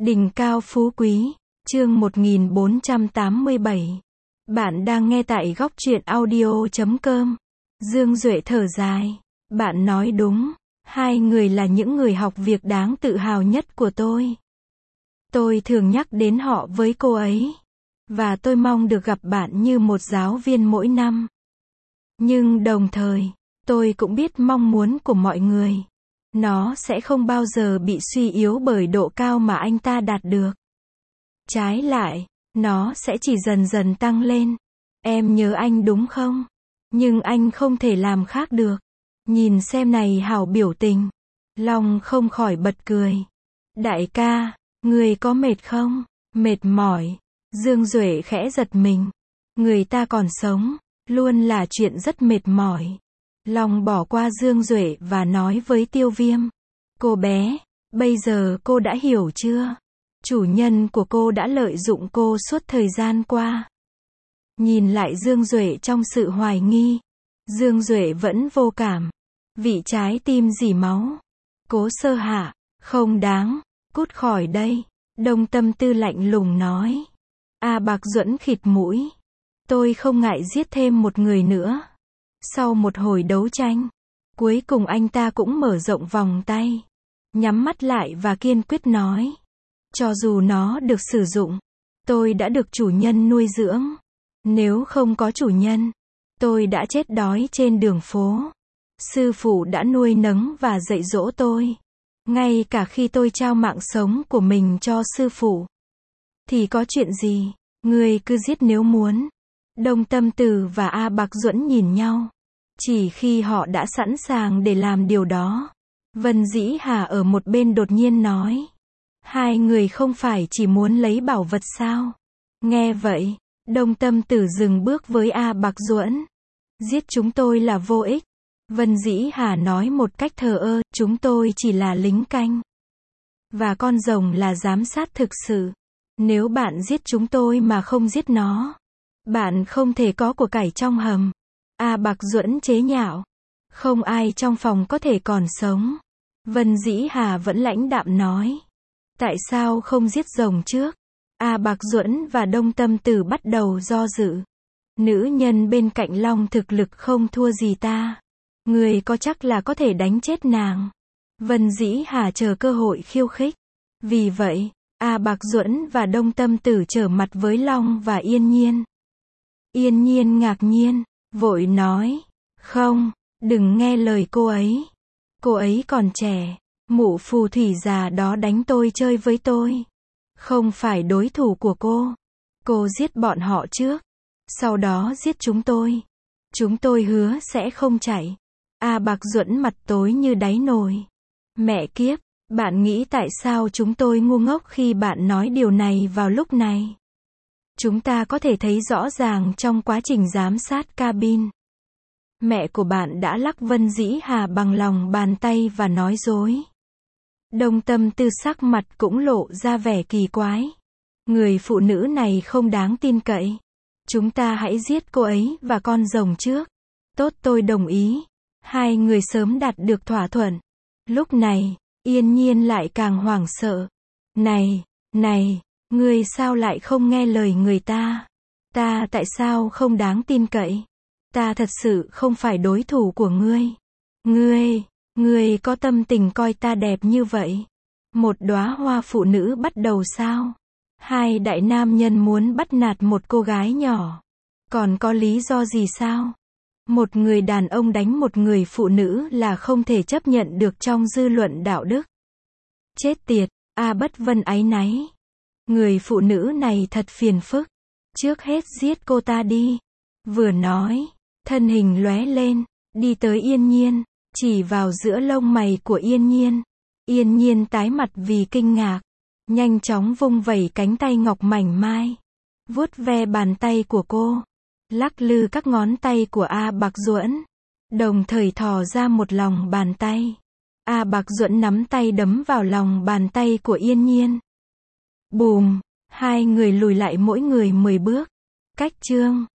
Đỉnh cao phú quý, chương 1487. Bạn đang nghe tại góc truyện audio.com. Dương Duệ thở dài. Bạn nói đúng, hai người là những người học việc đáng tự hào nhất của tôi. Tôi thường nhắc đến họ với cô ấy. Và tôi mong được gặp bạn như một giáo viên mỗi năm. Nhưng đồng thời, tôi cũng biết mong muốn của mọi người. Nó sẽ không bao giờ bị suy yếu bởi độ cao mà anh ta đạt được. Trái lại, nó sẽ chỉ dần dần tăng lên. Em nhớ anh đúng không? Nhưng anh không thể làm khác được. Nhìn xem này hảo biểu tình. Long không khỏi bật cười. Đại ca, người có mệt không? Mệt mỏi. Dương Duệ khẽ giật mình. Người ta còn sống, luôn là chuyện rất mệt mỏi. Long bỏ qua Dương Duệ và nói với Tiêu Viêm. Cô bé, bây giờ cô đã hiểu chưa? Chủ nhân của cô đã lợi dụng cô suốt thời gian qua. Nhìn lại Dương Duệ trong sự hoài nghi. Dương Duệ vẫn vô cảm. Vị trái tim dỉ máu. Cố Sơ Hạ, không đáng, cút khỏi đây. Đông Tâm Tư lạnh lùng nói. A Bạc Duẫn khịt mũi. Tôi không ngại giết thêm một người nữa. Sau một hồi đấu tranh, cuối cùng anh ta cũng mở rộng vòng tay, nhắm mắt lại và kiên quyết nói. Cho dù nó được sử dụng, tôi đã được chủ nhân nuôi dưỡng. Nếu không có chủ nhân, tôi đã chết đói trên đường phố. Sư phụ đã nuôi nấng và dạy dỗ tôi. Ngay cả khi tôi trao mạng sống của mình cho sư phụ. Thì có chuyện gì, ngươi cứ giết nếu muốn. Đông Tâm Tử và A Bạc Duẫn nhìn nhau. Chỉ khi họ đã sẵn sàng để làm điều đó. Vân Dĩ Hà ở một bên đột nhiên nói. Hai người không phải chỉ muốn lấy bảo vật sao? Nghe vậy, Đông Tâm Tử dừng bước với A Bạc Duẫn. Giết chúng tôi là vô ích. Vân Dĩ Hà nói một cách thờ ơ, chúng tôi chỉ là lính canh. Và con rồng là giám sát thực sự. Nếu bạn giết chúng tôi mà không giết nó, bạn không thể có của cải trong hầm. A Bạc Duẫn chế nhạo. Không ai trong phòng có thể còn sống. Vân Dĩ Hà vẫn lãnh đạm nói. Tại sao không giết rồng trước? A Bạc Duẫn và Đông Tâm Tử bắt đầu do dự. Nữ nhân bên cạnh Long thực lực không thua gì ta. Người có chắc là có thể đánh chết nàng? Vân Dĩ Hà chờ cơ hội khiêu khích. Vì vậy, A Bạc Duẫn và Đông Tâm Tử trở mặt với Long và Yên Nhiên. Yên Nhiên ngạc nhiên, vội nói. Không, đừng nghe lời cô ấy. Cô ấy còn trẻ. Mụ phù thủy già đó đánh tôi chơi với tôi. Không phải đối thủ của cô. Cô giết bọn họ trước. Sau đó giết chúng tôi. Chúng tôi hứa sẽ không chạy. A Bạc Duẫn mặt tối như đáy nồi. Mẹ kiếp, bạn nghĩ tại sao chúng tôi ngu ngốc khi bạn nói điều này vào lúc này? Chúng ta có thể thấy rõ ràng trong quá trình giám sát cabin. Mẹ của bạn đã lắc Vân Dĩ Hà bằng lòng bàn tay và nói dối. Đông Tâm Tư sắc mặt cũng lộ ra vẻ kỳ quái. Người phụ nữ này không đáng tin cậy. Chúng ta hãy giết cô ấy và con rồng trước. Tốt, tôi đồng ý. Hai người sớm đạt được thỏa thuận. Lúc này, Yên Nhiên lại càng hoảng sợ. Này, ngươi sao lại không nghe lời người ta? Ta tại sao không đáng tin cậy? Ta thật sự không phải đối thủ của ngươi. Ngươi có tâm tình coi ta đẹp như vậy? Một đóa hoa phụ nữ bắt đầu sao? Hai đại nam nhân muốn bắt nạt một cô gái nhỏ. Còn có lý do gì sao? Một người đàn ông đánh một người phụ nữ là không thể chấp nhận được trong dư luận đạo đức. Chết tiệt, A Bất Vân áy náy. Người phụ nữ này thật phiền phức. Trước hết giết cô ta đi. Vừa nói, thân hình lóe lên, đi tới Yên Nhiên, chỉ vào giữa lông mày của Yên Nhiên. Yên Nhiên tái mặt vì kinh ngạc. Nhanh chóng vung vẩy cánh tay ngọc mảnh mai. Vuốt ve bàn tay của cô. Lắc lư các ngón tay của A Bạc Duẫn. Đồng thời thò ra một lòng bàn tay. A Bạc Duẫn nắm tay đấm vào lòng bàn tay của Yên Nhiên. Bùm, hai người lùi lại mỗi người 10 bước. Cách chương